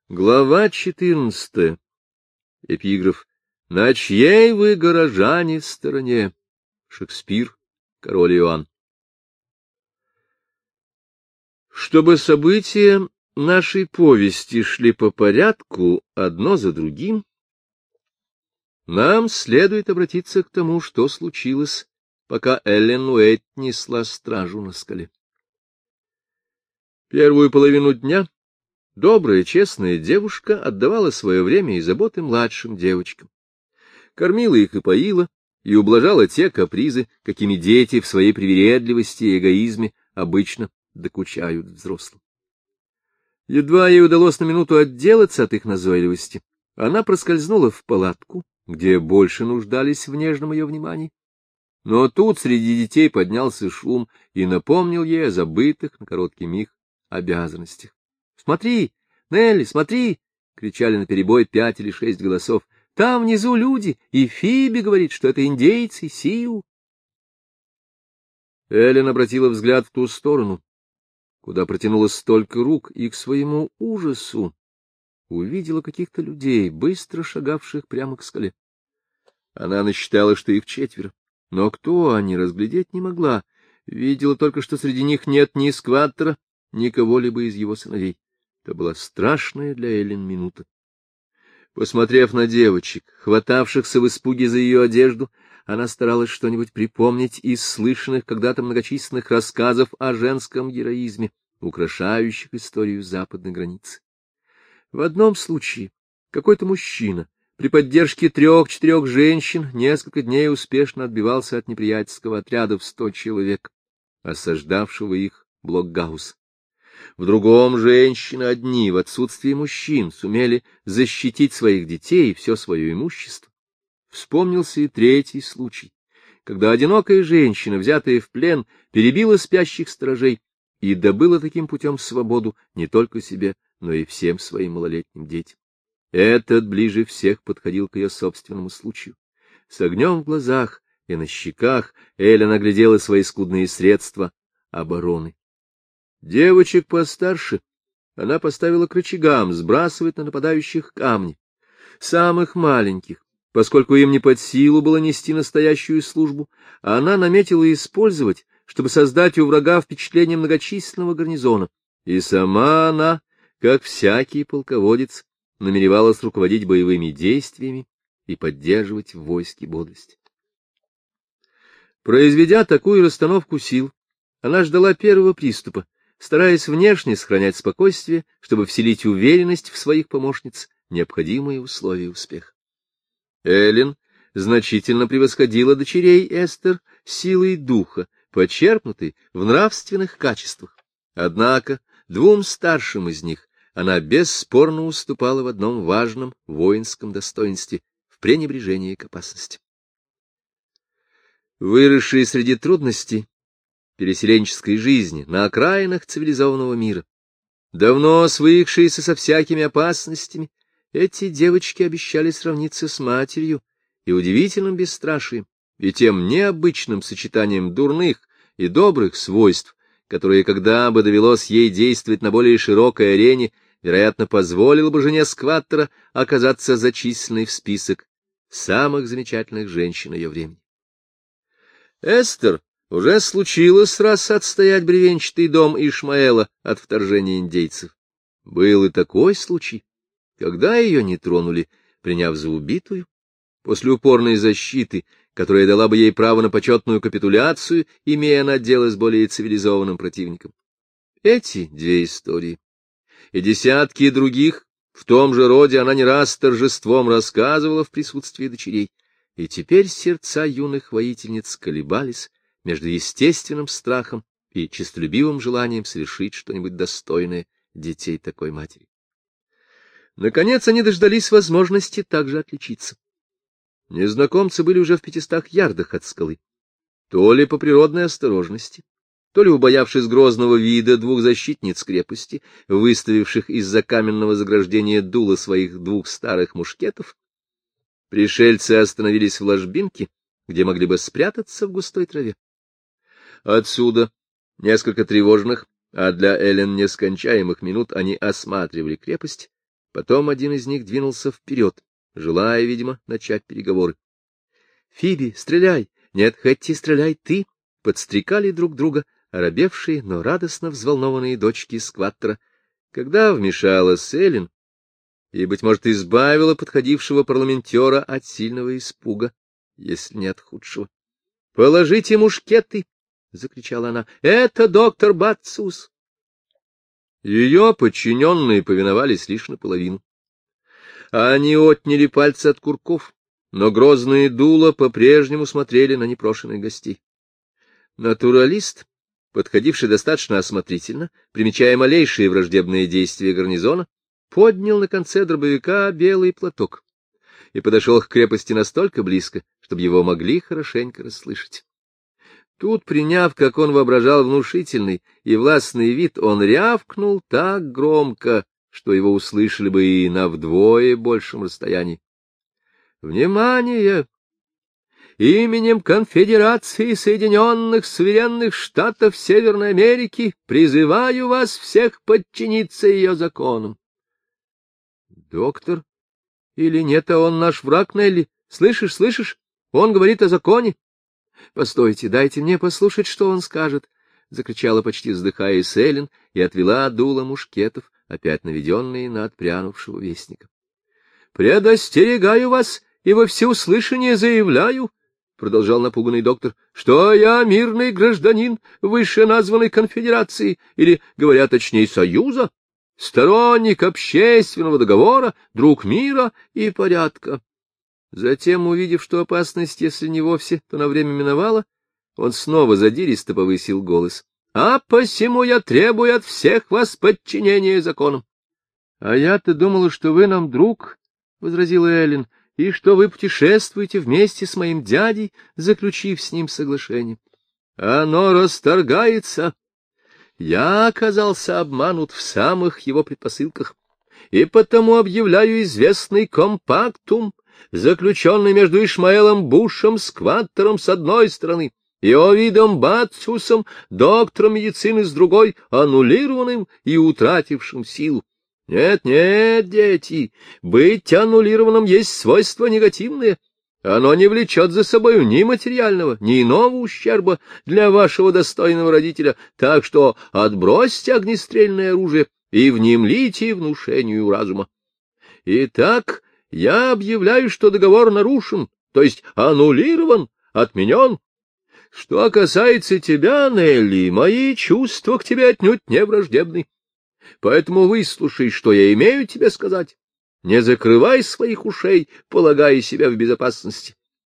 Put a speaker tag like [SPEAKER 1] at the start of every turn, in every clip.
[SPEAKER 1] Глава 14. Эпиграф. «На чьей вы, горожане, стороне?» Шекспир, Король Иоанн. Чтобы события нашей повести шли по порядку, одно за другим, нам следует обратиться к тому, что случилось, пока Эллен Уэйт несла стражу на скале. Первую половину дня добрая, честная девушка отдавала свое время и заботы младшим девочкам. Кормила их и поила, и ублажала те капризы, какими дети в своей привередливости и эгоизме обычно докучают взрослым. Едва ей удалось на минуту отделаться от их назойливости, она проскользнула в палатку, где больше нуждались в нежном ее внимании. Но тут среди детей поднялся шум и напомнил ей о забытых на короткий миг обязанностях. «Смотри, Нелли, смотри!» — кричали наперебой 5 или 6 голосов. «Там внизу люди, и Фиби говорит, что это индейцы, Сиу». Эллен обратила взгляд в ту сторону, куда протянулось столько рук, и к своему ужасу увидела каких-то людей, быстро шагавших прямо к скале. Она насчитала, что их 4, но кто они, разглядеть не могла. Видела только, что среди них нет ни Скваттера, ни кого-либо из его сыновей. Это была страшная для Эллен минута. Посмотрев на девочек, хватавшихся в испуге за ее одежду, она старалась что-нибудь припомнить из слышанных когда-то многочисленных рассказов о женском героизме, украшающих историю западной границы. В одном случае какой-то мужчина при поддержке 3-4 женщин несколько дней успешно отбивался от неприятельского отряда в 100 человек, осаждавшего их блокгаус. В другом женщины одни в отсутствие мужчин сумели защитить своих детей и все свое имущество. Вспомнился и 3-й случай, когда одинокая женщина, взятая в плен, перебила спящих сторожей и добыла таким путем свободу не только себе, но и всем своим малолетним детям. Этот ближе всех подходил к ее собственному случаю. С огнем в глазах и на щеках Эллен оглядела свои скудные средства обороны. Девочек постарше она поставила к рычагам сбрасывать на нападающих камни. Самых маленьких, поскольку им не под силу было нести настоящую службу, она наметила использовать, чтобы создать у врага впечатление многочисленного гарнизона. И сама она, как всякий полководец, намеревалась руководить боевыми действиями и поддерживать в войске бодрость. Произведя такую расстановку сил, она ждала первого приступа, стараясь внешне сохранять спокойствие, чтобы вселить уверенность в своих помощниц, необходимые условия успеха. Эллен значительно превосходила дочерей Эстер силой духа, почерпнутой в нравственных качествах. Однако 2 старшим из них она бесспорно уступала в одном важном воинском достоинстве — в пренебрежении к опасности. Выросшие среди трудностей переселенческой жизни на окраинах цивилизованного мира, давно свыкшиеся со всякими опасностями, эти девочки обещали сравниться с матерью и удивительным бесстрашием, и тем необычным сочетанием дурных и добрых свойств, которые, когда бы довелось ей действовать на более широкой арене, вероятно, позволило бы жене Скваттера оказаться зачисленной в список самых замечательных женщин ее времени. Эстер уже случилось раз отстоять бревенчатый дом Ишмаэла от вторжения индейцев. Был и такой случай, когда ее не тронули, приняв за убитую, после упорной защиты, которая дала бы ей право на почетную капитуляцию, имея она дело с более цивилизованным противником. Эти 2 истории и десятки других в том же роде она не раз с торжеством рассказывала в присутствии дочерей, и теперь сердца юных воительниц колебались между естественным страхом и честолюбивым желанием совершить что-нибудь достойное детей такой матери. Наконец они дождались возможности также отличиться. Незнакомцы были уже в 500 ярдах от скалы. То ли по природной осторожности, то ли убоявшись грозного вида 2 защитниц крепости, выставивших из-за каменного заграждения дула своих 2 старых мушкетов, пришельцы остановились в ложбинке, где могли бы спрятаться в густой траве. Отсюда, несколько тревожных, а для Эллен нескончаемых минут, они осматривали крепость, Потом один из них двинулся вперед, желая, видимо, начать переговоры. — Фиби, стреляй! Нет, Хэтти, стреляй ты! Подстрекали друг друга оробевшие, но радостно взволнованные дочки скваттера, когда вмешалась Эллен и, быть может, избавила подходившего парламентера от сильного испуга, если не от худшего. — Положите мушкеты! — закричала она. — Это доктор Бацус! Ее подчиненные повиновались лишь наполовину. Они отняли пальцы от курков, но грозные дула по-прежнему смотрели на непрошенных гостей. Натуралист, подходивший достаточно осмотрительно, примечая малейшие враждебные действия гарнизона, поднял на конце дробовика белый платок и подошел к крепости настолько близко, чтобы его могли хорошенько расслышать. Тут, приняв, как он воображал, внушительный и властный вид, он рявкнул так громко, что его услышали бы и на вдвое большем расстоянии. «Внимание! Именем Конфедерации Соединенных Суверенных Штатов Северной Америки призываю вас всех подчиниться ее законам». «Доктор? Или нет, а он наш враг, Нелли? Слышишь, слышишь? Он говорит о законе». — Постойте, дайте мне послушать, что он скажет, — закричала почти вздыхаясь Эллен и отвела дуло мушкетов, опять наведенные на отпрянувшего вестника. — Предостерегаю вас и во всеуслышание заявляю, — продолжал напуганный доктор, — что я мирный гражданин вышеназванной конфедерации, или, говоря точнее, союза, сторонник общественного договора, друг мира и порядка. Затем, увидев, что опасность, если не вовсе, то на время миновала, он снова задиристо повысил голос. — А посему я требую от всех вас подчинения законам. — А я-то думала, что вы нам друг, — возразила Эллен, — и что вы путешествуете вместе с моим дядей, заключив с ним соглашение. — Оно расторгается. Я оказался обманут в самых его предпосылках, и потому объявляю известный компактум, заключенный между Ишмаэлом Бушем, скваттером с одной стороны, и Овидом Бацусом, доктором медицины с другой, аннулированным и утратившим силу. Нет, нет, дети, быть аннулированным есть свойство негативное. Оно не влечет за собою ни материального, ни иного ущерба для вашего достойного родителя, так что отбросьте огнестрельное оружие и внемлите внушению разума. Итак, я объявляю, что договор нарушен, то есть аннулирован, отменен. Что касается тебя, Нелли, мои чувства к тебе отнюдь не враждебны. Поэтому выслушай, что я имею тебе сказать. Не закрывай своих ушей, полагая себя в безопасности.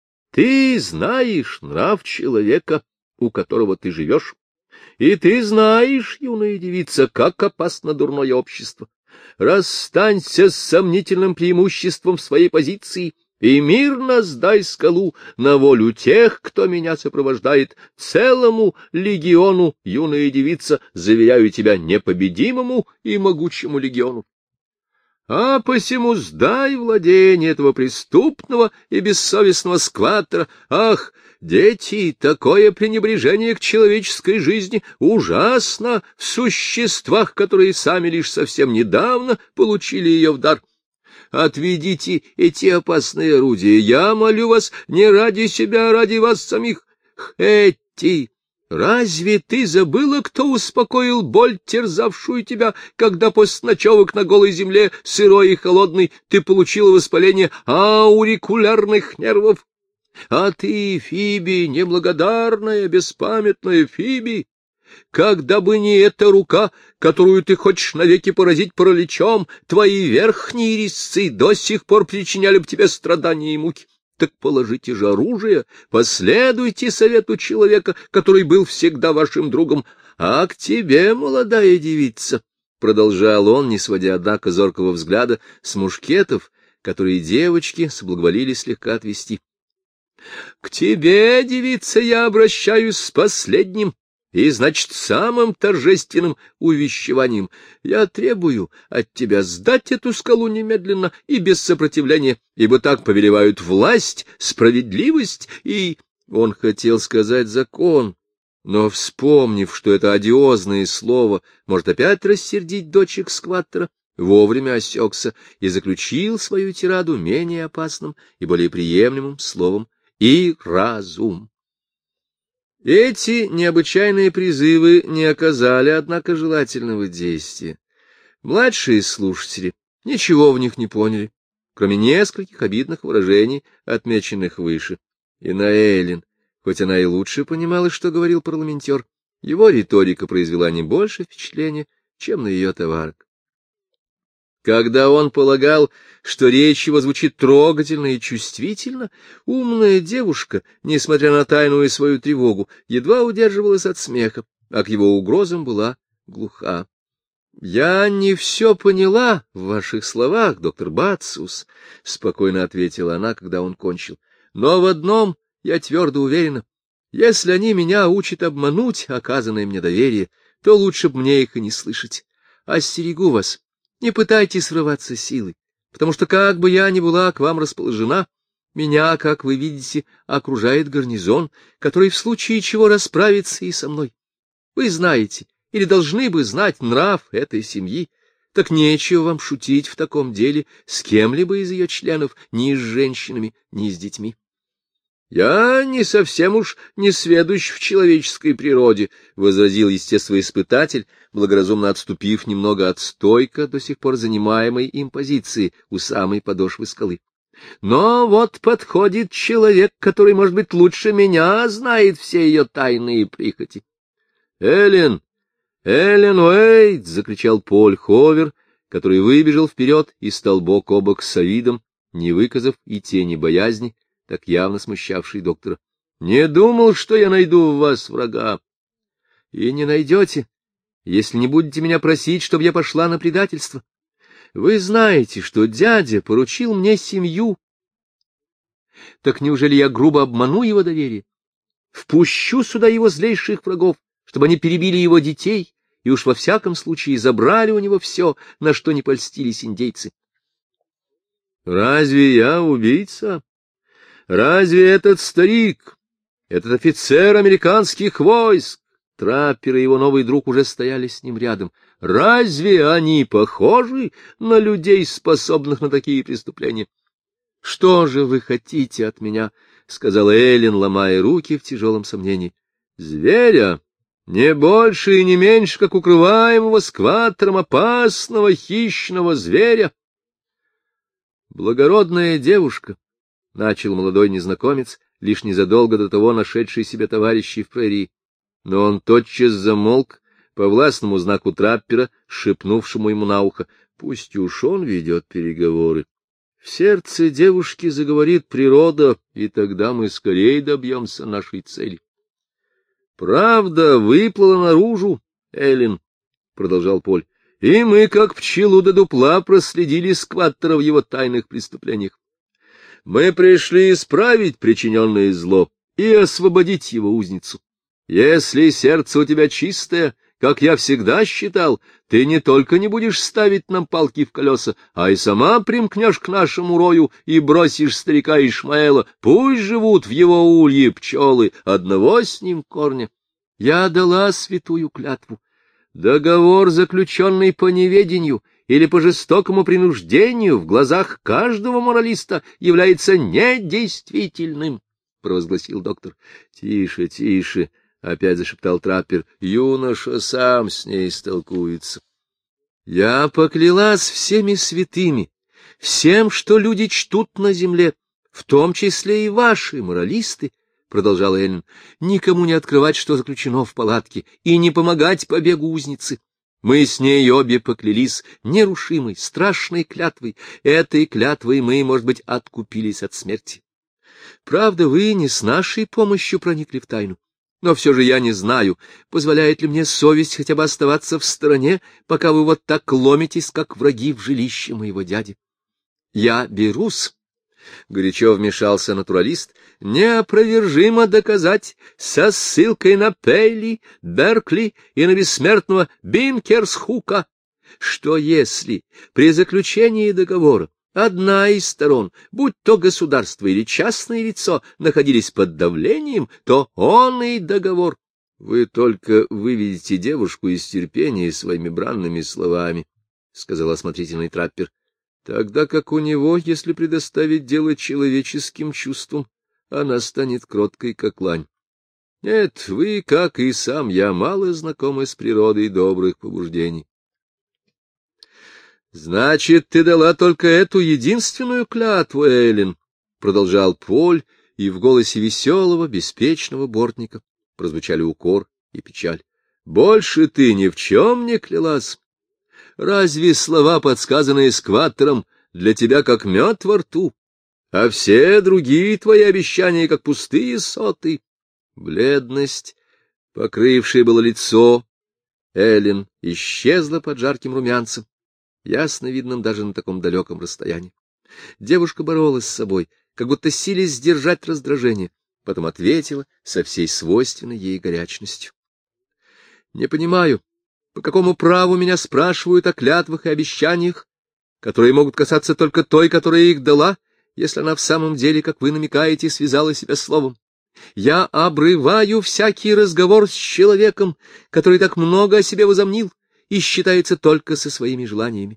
[SPEAKER 1] Ты знаешь нрав человека, у которого ты живешь, и ты знаешь, юная девица, как опасно дурное общество. Расстанься с сомнительным преимуществом своей позиции и мирно сдай скалу на волю тех, кто меня сопровождает, целому легиону, юная девица, заверяю тебя, непобедимому и могучему легиону. А посему сдай владение этого преступного и бессовестного скваттера. Ах, дети, такое пренебрежение к человеческой жизни ужасно в существах, которые сами лишь совсем недавно получили ее в дар. Отведите эти опасные орудия, я молю вас, не ради себя, а ради вас самих. Хэтти, разве ты забыла, кто успокоил боль, терзавшую тебя, когда после ночевок на голой земле, сырой и холодной, ты получила воспаление аурикулярных нервов? А ты, Фиби, неблагодарная, беспамятная Фиби, когда бы не эта рука, которую ты хочешь навеки поразить параличом, твои верхние резцы до сих пор причиняли бы тебе страдания и муки. Так положите же оружие, последуйте совету человека, который был всегда вашим другом. А к тебе, молодая девица, — продолжал он, не сводя, однако, зоркого взгляда с мушкетов, которые девочки соблаговолили слегка отвести. — К тебе, девица, я обращаюсь с последним и, значит, самым торжественным увещеванием. Я требую от тебя сдать эту скалу немедленно и без сопротивления, ибо так повелевают власть, справедливость и... Он хотел сказать закон, но, вспомнив, что это одиозное слово может опять рассердить дочек скваттера, вовремя осекся и заключил свою тираду менее опасным и более приемлемым словом «и разум». Эти необычайные призывы не оказали, однако, желательного действия. Младшие слушатели ничего в них не поняли, кроме нескольких обидных выражений, отмеченных выше. И на Эллен, хоть она и лучше понимала, что говорил парламентер, его риторика произвела не больше впечатления, чем на ее товарок. Когда он полагал, что речь его звучит трогательно и чувствительно, умная девушка, несмотря на тайную свою тревогу, едва удерживалась от смеха, а к его угрозам была глуха. — Я не все поняла в ваших словах, доктор Бацус, — спокойно ответила она, когда он кончил. — Но в одном я твердо уверена. Если они меня учат обмануть оказанное мне доверие, то лучше б мне их и не слышать. Остерегу вас. Не пытайтесь срываться силой, потому что, как бы я ни была к вам расположена, меня, как вы видите, окружает гарнизон, который в случае чего расправится и со мной. Вы знаете, или должны бы знать нрав этой семьи, так нечего вам шутить в таком деле с кем-либо из ее членов, ни с женщинами, ни с детьми. Я не совсем уж несведущ в человеческой природе, — возразил естествоиспытатель, благоразумно отступив немного от стойка, до сих пор занимаемой им позиции у самой подошвы скалы. Но вот подходит человек, который, может быть, лучше меня знает все ее тайные прихоти. — Эллен! Эллен Уэйт! — закричал Поль Ховер, который выбежал вперед и стал бок о бок с Авидом, не выказав и тени боязни, так явно смущавший доктора. — Не думал, что я найду в вас врага. — И не найдете, если не будете меня просить, чтобы я пошла на предательство. Вы знаете, что дядя поручил мне семью. Так неужели я грубо обману его доверие? Впущу сюда его злейших врагов, чтобы они перебили его детей и уж во всяком случае забрали у него все, на что не польстились индейцы. — Разве я убийца? Разве этот старик, этот офицер американских войск, Траппер и его новый друг уже стояли с ним рядом, разве они похожи на людей, способных на такие преступления? — Что же вы хотите от меня? — сказала Эллен, ломая руки в тяжелом сомнении. — Зверя, не больше и не меньше, как укрываемого скватором опасного хищного зверя. — Благородная девушка, — начал молодой незнакомец, лишь незадолго до того нашедший себе товарищей в прерии. Но он тотчас замолк по властному знаку Траппера, шепнувшему ему на ухо: пусть уж он ведет переговоры. В сердце девушки заговорит природа, и тогда мы скорее добьемся нашей цели. — Правда выплыла наружу, Эллен, — продолжал Поль, — и мы, как пчелу до дупла, проследили скваттера в его тайных преступлениях. Мы пришли исправить причиненное зло и освободить его узницу. Если сердце у тебя чистое, как я всегда считал, ты не только не будешь ставить нам палки в колеса, а и сама примкнешь к нашему рою и бросишь старика Ишмаэла. Пусть живут в его улье пчелы одного с ним корня. Я дала святую клятву. Договор, заключенный по неведению или по жестокому принуждению, в глазах каждого моралиста является недействительным, — провозгласил доктор. — Тише, тише, — опять зашептал Траппер, — юноша сам с ней столкуется. — Я поклялась всеми святыми, всем, что люди чтут на земле, в том числе и ваши моралисты, — продолжал Эллен, — никому не открывать, что заключено в палатке, и не помогать побегу узницы. Мы с ней обе поклялись нерушимой, страшной клятвой. Этой клятвой мы, может быть, откупились от смерти. Правда, вы не с нашей помощью проникли в тайну, но все же я не знаю, позволяет ли мне совесть хотя бы оставаться в стороне, пока вы вот так ломитесь, как враги в жилище моего дяди. Я берусь, — горячо вмешался натуралист, — неопровержимо доказать со ссылкой на Пейли, Беркли и на бессмертного Бинкерсхука, что если при заключении договора одна из сторон, будь то государство или частное лицо, находились под давлением, то он и договор. Вы только выведете девушку из терпения своими бранными словами, — сказал осмотрительный траппер, — тогда как у него, если предоставить дело человеческим чувствам, она станет кроткой, как лань. Нет, вы, как и сам я, мало знакомы с природой добрых побуждений. — Значит, ты дала только эту единственную клятву, Эллен, — продолжал Поль, и в голосе веселого, беспечного бортника прозвучали укор и печаль. — Больше ты ни в чем не клялась. Разве слова, подсказанные скваттером, для тебя как мед во рту, а все другие твои обещания, как пустые соты? Бледность, покрывшая было лицо Эллен, исчезла под жарким румянцем, ясно видным даже на таком далеком расстоянии. Девушка боролась с собой, как будто силясь сдержать раздражение, потом ответила со всей свойственной ей горячностью. — Не понимаю, по какому праву меня спрашивают о клятвах и обещаниях, которые могут касаться только той, которая их дала, если она в самом деле, как вы намекаете, связала себя словом. Я обрываю всякий разговор с человеком, который так много о себе возомнил и считается только со своими желаниями.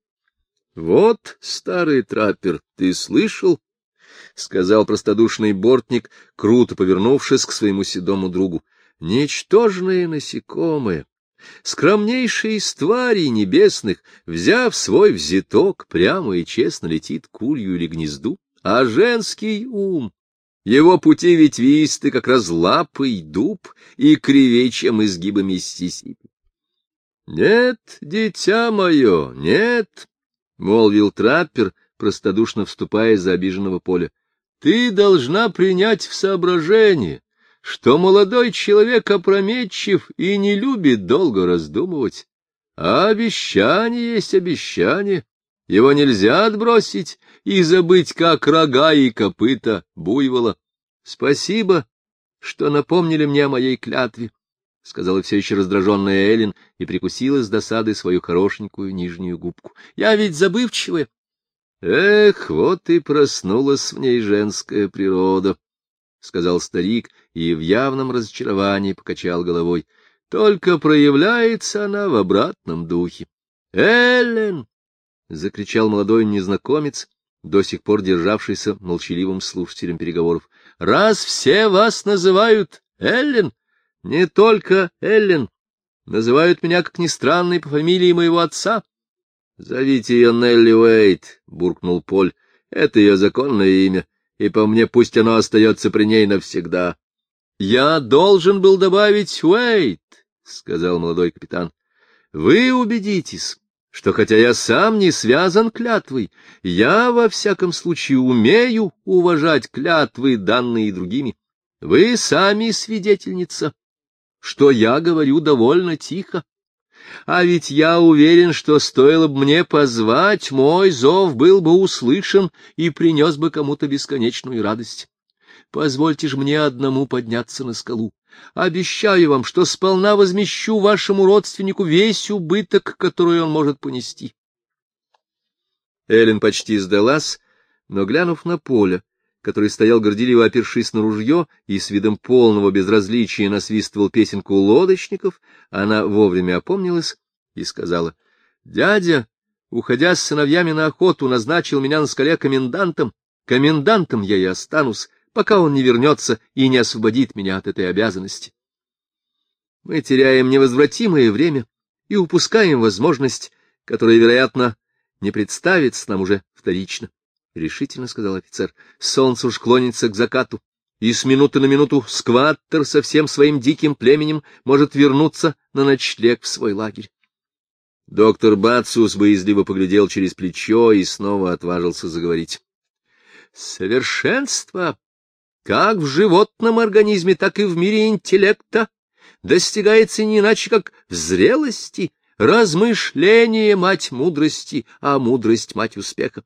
[SPEAKER 1] — Вот, старый траппер, ты слышал? — сказал простодушный бортник, круто повернувшись к своему седому другу. — Ничтожное насекомое, скромнейший из тварей небесных, взяв свой взяток, прямо и честно летит к улью или гнезду, а женский ум, его пути ветвисты, как раз лапой дуб, и кривей, чем изгибы Миссисипи. — Нет, дитя мое, нет, — молвил траппер, простодушно вступая за обиженного Поля. — Ты должна принять в соображение, что молодой человек опрометчив и не любит долго раздумывать. А обещание есть обещание, его нельзя отбросить и забыть, как рога и копыта буйвола. Спасибо, что напомнили мне о моей клятве, — сказала все еще раздраженная Эллен и прикусила с досады свою хорошенькую нижнюю губку. — Я ведь забывчивая. — Эх, вот и проснулась в ней женская природа, — сказал старик и в явном разочаровании покачал головой. — Только проявляется она в обратном духе. — Эллен! — закричал молодой незнакомец, до сих пор державшийся молчаливым слушателем переговоров. — Раз все вас называют Эллен, не только Эллен, называют меня, как ни странно, по фамилии моего отца. — Зовите ее Нелли Уэйт, — буркнул Поль. — Это ее законное имя, и по мне пусть оно остается при ней навсегда. — Я должен был добавить Уэйт, — сказал молодой капитан. — Вы убедитесь, что хотя я сам не связан клятвой, я во всяком случае умею уважать клятвы, данные другими. Вы сами свидетельница, что я говорю довольно тихо. А ведь я уверен, что стоило бы мне позвать, мой зов был бы услышан и принес бы кому-то бесконечную радость. Позвольте же мне одному подняться на скалу. Обещаю вам, что сполна возмещу вашему родственнику весь убыток, который он может понести. Эллен почти сдалась, но, глянув на Поля, который стоял горделиво опершись на ружье и с видом полного безразличия насвистывал песенку лодочников, она вовремя опомнилась и сказала: — Дядя, уходя с сыновьями на охоту, назначил меня на скале комендантом. Комендантом я и останусь, пока он не вернется и не освободит меня от этой обязанности. Мы теряем невозвратимое время и упускаем возможность, которая, вероятно, не представится нам уже вторично, — решительно сказал офицер. — Солнце уж клонится к закату, и с минуты на минуту скваттер со всем своим диким племенем может вернуться на ночлег в свой лагерь. Доктор Бациус боязливо поглядел через плечо и снова отважился заговорить. — Совершенство, как в животном организме, так и в мире интеллекта, достигается не иначе, как в зрелости. Размышление — мать мудрости, а мудрость — мать успеха.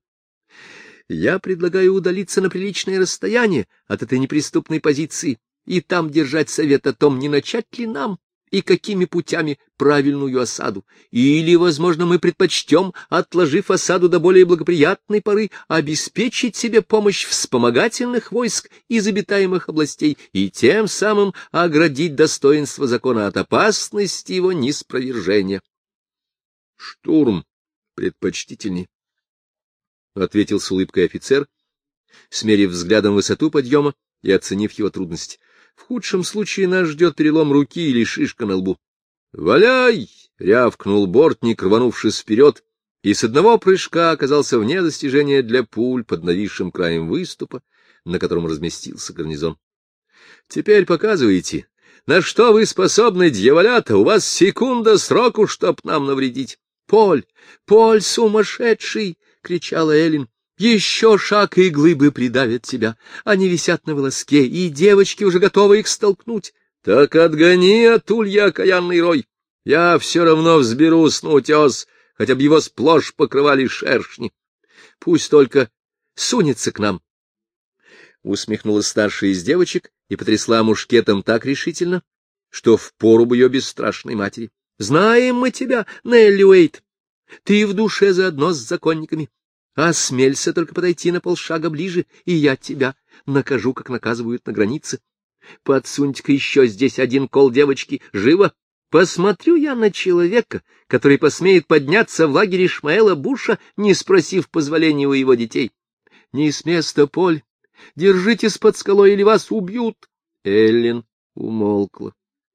[SPEAKER 1] Я предлагаю удалиться на приличное расстояние от этой неприступной позиции и там держать совет о том, не начать ли нам и какими путями правильную осаду. Или, возможно, мы предпочтем, отложив осаду до более благоприятной поры, обеспечить себе помощь вспомогательных войск из обитаемых областей и тем самым оградить достоинство закона от опасности его ниспровержения. — Штурм предпочтительней, — ответил с улыбкой офицер, смерив взглядом высоту подъема и оценив его трудность. — В худшем случае нас ждет перелом руки или шишка на лбу. — Валяй! — рявкнул бортник, рванувшись вперед, и с одного прыжка оказался вне достижения для пуль под нависшим краем выступа, на котором разместился гарнизон. — Теперь показывайте, на что вы способны, дьяволята, у вас секунда сроку, чтоб нам навредить. — Поль, Поль сумасшедший! — кричала Эллин. — Еще шаг, и глыбы придавят тебя. Они висят на волоске, и девочки уже готовы их столкнуть. — Так отгони от улья окаянный рой. Я все равно взберусь на утес, хотя бы его сплошь покрывали шершни. Пусть только сунется к нам. Усмехнулась старшая из девочек и потрясла мушкетом так решительно, что впору бы ее бесстрашной матери. — Знаем мы тебя, Нелли Уэйт. Ты в душе заодно с законниками. Осмелься только подойти на полшага ближе, и я тебя накажу, как наказывают на границе. Подсуньте-ка еще здесь один кол, девочки, живо. Посмотрю я на человека, который посмеет подняться в лагерь Ишмаэла Буша, не спросив позволения у его детей. Не с места, Поль. Держитесь под скалой, или вас убьют. Эллин умолкла.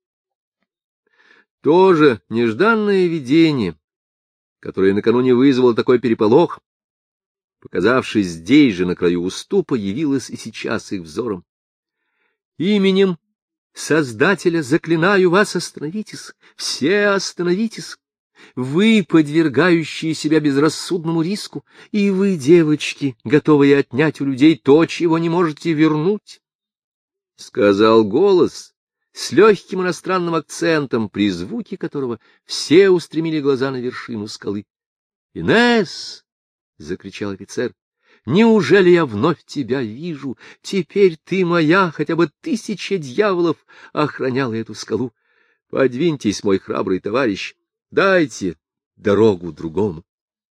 [SPEAKER 1] Тоже нежданное видение, которое накануне вызвало такой переполох, показавшись здесь же на краю уступа, явилось и сейчас их взором. Именем Создателя заклинаю вас, остановитесь, все остановитесь. Вы, подвергающие себя безрассудному риску, и вы, девочки, готовые отнять у людей то, чего не можете вернуть. Сказал голос с легким иностранным акцентом, при звуке которого все устремили глаза на вершину скалы. — Инесс! — закричал офицер. — Неужели я вновь тебя вижу? Теперь ты моя, хотя бы 1000 дьяволов охраняла эту скалу. Подвиньтесь, мой храбрый товарищ, дайте дорогу другому.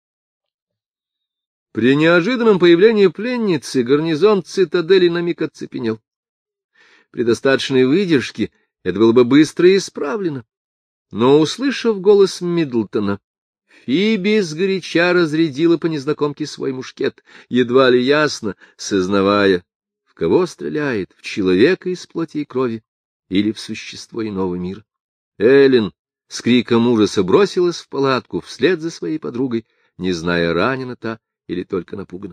[SPEAKER 1] При неожиданном появлении пленницы гарнизон цитадели на миг оцепенел. При достаточной выдержке это было бы быстро исправлено. Но, услышав голос Миддлтона, Фиби сгоряча разрядила по незнакомке свой мушкет, едва ли ясно сознавая, в кого стреляет, в человека из плоти и крови или в существо иного мира. Эллин с криком ужаса бросилась в палатку вслед за своей подругой, не зная, ранена та или только напугана.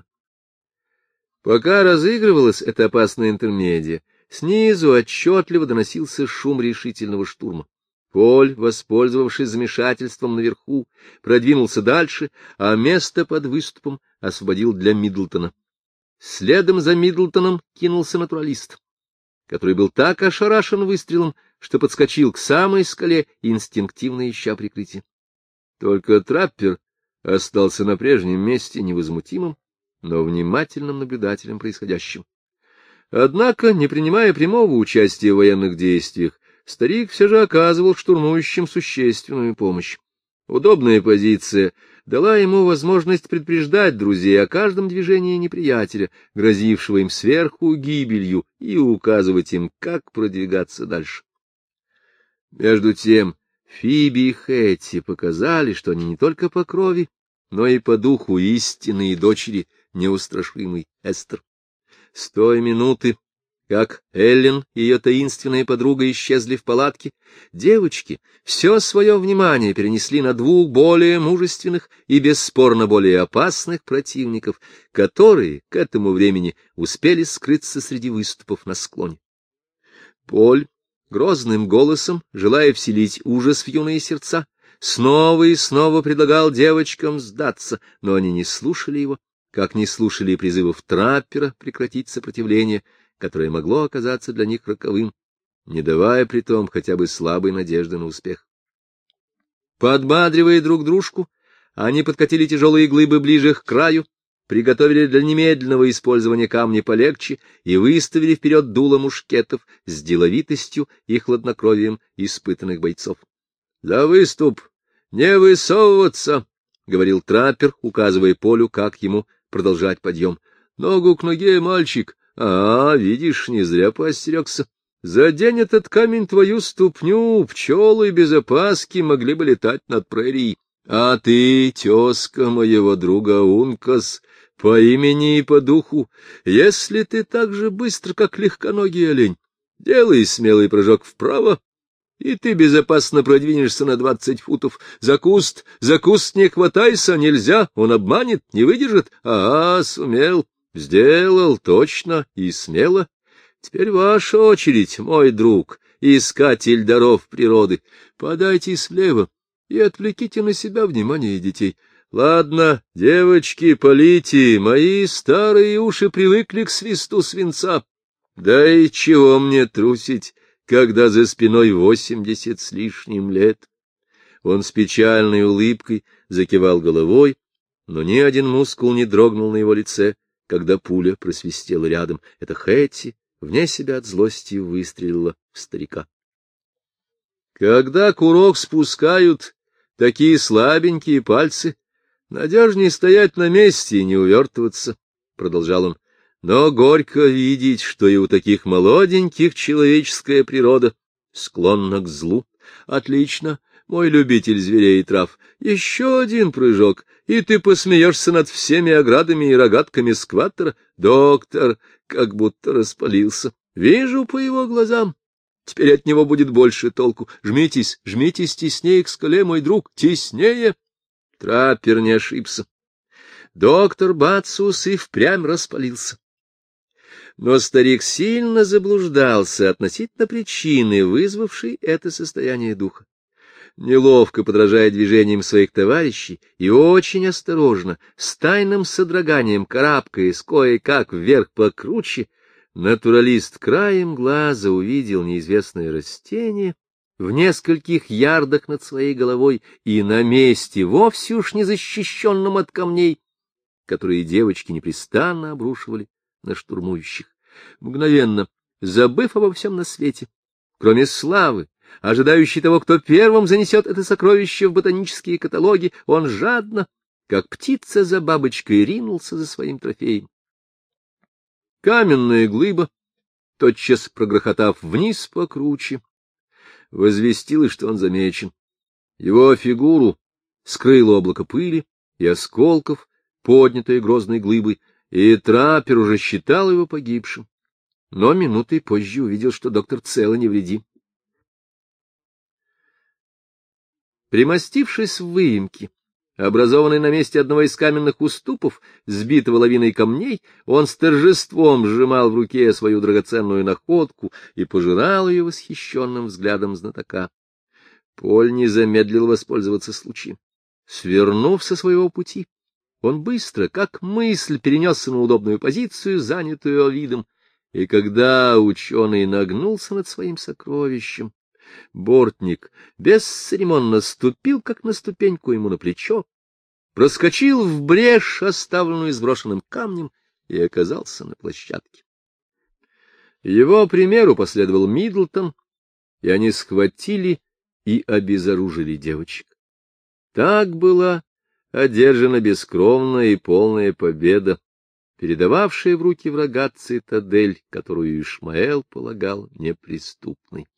[SPEAKER 1] Пока разыгрывалась эта опасная интермедия, снизу отчетливо доносился шум решительного штурма. Поль, воспользовавшись замешательством наверху, продвинулся дальше, а место под выступом освободил для Миддлтона. Следом за Миддлтоном кинулся натуралист, который был так ошарашен выстрелом, что подскочил к самой скале, инстинктивно ища прикрытия. Только траппер остался на прежнем месте невозмутимым, но внимательным наблюдателем происходящего. Однако, не принимая прямого участия в военных действиях, старик все же оказывал штурмующим существенную помощь. Удобная позиция дала ему возможность предупреждать друзей о каждом движении неприятеля, грозившего им сверху гибелью, и указывать им, как продвигаться дальше. Между тем Фиби и Хэтти показали, что они не только по крови, но и по духу истинные дочери неустрашимой Эстер. С той минуты, как Эллин и ее таинственная подруга исчезли в палатке, девочки все свое внимание перенесли на двух более мужественных и бесспорно более опасных противников, которые к этому времени успели скрыться среди выступов на склоне. Поль грозным голосом, желая вселить ужас в юные сердца, снова и снова предлагал девочкам сдаться, но они не слушали его, как не слушали и призывов траппера прекратить сопротивление, которое могло оказаться для них роковым, не давая притом хотя бы слабой надежды на успех. Подбадривая друг дружку, они подкатили тяжелые глыбы ближе к краю, приготовили для немедленного использования камни полегче и выставили вперед дуло мушкетов с деловитостью и хладнокровием испытанных бойцов. — За выступ! Не высовываться! — говорил траппер, указывая Полю, как ему продолжать подъем. — Ногу к ноге, мальчик! Видишь, не зря поостерегся. Задень этот камень твою ступню, пчелы без опаски могли бы летать над прерией. А ты, тезка моего друга Ункас, по имени и по духу, если ты так же быстро, как легконогий олень, делай смелый прыжок вправо, и ты безопасно продвинешься на 20 футов. За куст не хватайся, нельзя, он обманет, не выдержит. Ага, сумел, сделал, точно и смело. Теперь ваша очередь, мой друг, искатель даров природы. Подайтесь влево и отвлеките на себя внимание детей. Ладно, девочки, полите, мои старые уши привыкли к свисту свинца. Да и чего мне трусить, когда за спиной 80 с лишним лет? Он с печальной улыбкой закивал головой, но ни один мускул не дрогнул на его лице, когда пуля просвистела рядом. Это Хэтти, вне себя от злости, выстрелила в старика. Когда курок спускают такие слабенькие пальцы, надежнее стоять на месте и не увертываться, — продолжал он. Но горько видеть, что и у таких молоденьких человеческая природа склонна к злу. Отлично, мой любитель зверей и трав. Еще один прыжок, и ты посмеешься над всеми оградами и рогатками скваттера. Доктор как будто распалился. Вижу по его глазам. Теперь от него будет больше толку. Жмитесь, жмитесь теснее к скале, мой друг, теснее. Траппер не ошибся. Доктор Бациус и впрямь распалился. Но старик сильно заблуждался относительно причины, вызвавшей это состояние духа. Неловко подражая движениям своих товарищей и очень осторожно, с тайным содроганием карабкаясь кое-как вверх покруче, натуралист краем глаза увидел неизвестное растение в нескольких ярдах над своей головой и на месте, вовсе уж не защищенном от камней, которые девочки непрестанно обрушивали на штурмующих. Мгновенно, забыв обо всем на свете, кроме славы, ожидающий того, кто первым занесет это сокровище в ботанические каталоги, он жадно, как птица за бабочкой, ринулся за своим трофеем. Каменная глыба, тотчас прогрохотав вниз покруче, возвестила, что он замечен. Его фигуру скрыло облако пыли и осколков, поднятое грозной глыбой, и траппер уже считал его погибшим, но минутой позже увидел, что доктор цел и невредим. Примостившись в выемке, образованной на месте одного из каменных уступов, сбитого лавиной камней, он с торжеством сжимал в руке свою драгоценную находку и пожирал ее восхищенным взглядом знатока. Поль не замедлил воспользоваться случаем. Свернув со своего пути, он быстро, как мысль, перенесся на удобную позицию, занятую Овидом, и когда ученый нагнулся над своим сокровищем, бортник бесцеремонно ступил, как на ступеньку, ему на плечо, проскочил в брешь, оставленную сброшенным камнем, и оказался на площадке. Его примеру последовал Миддлтон, и они схватили и обезоружили девочек. Так была одержана бескровная и полная победа, передававшая в руки врага цитадель, которую Ишмаэл полагал неприступной.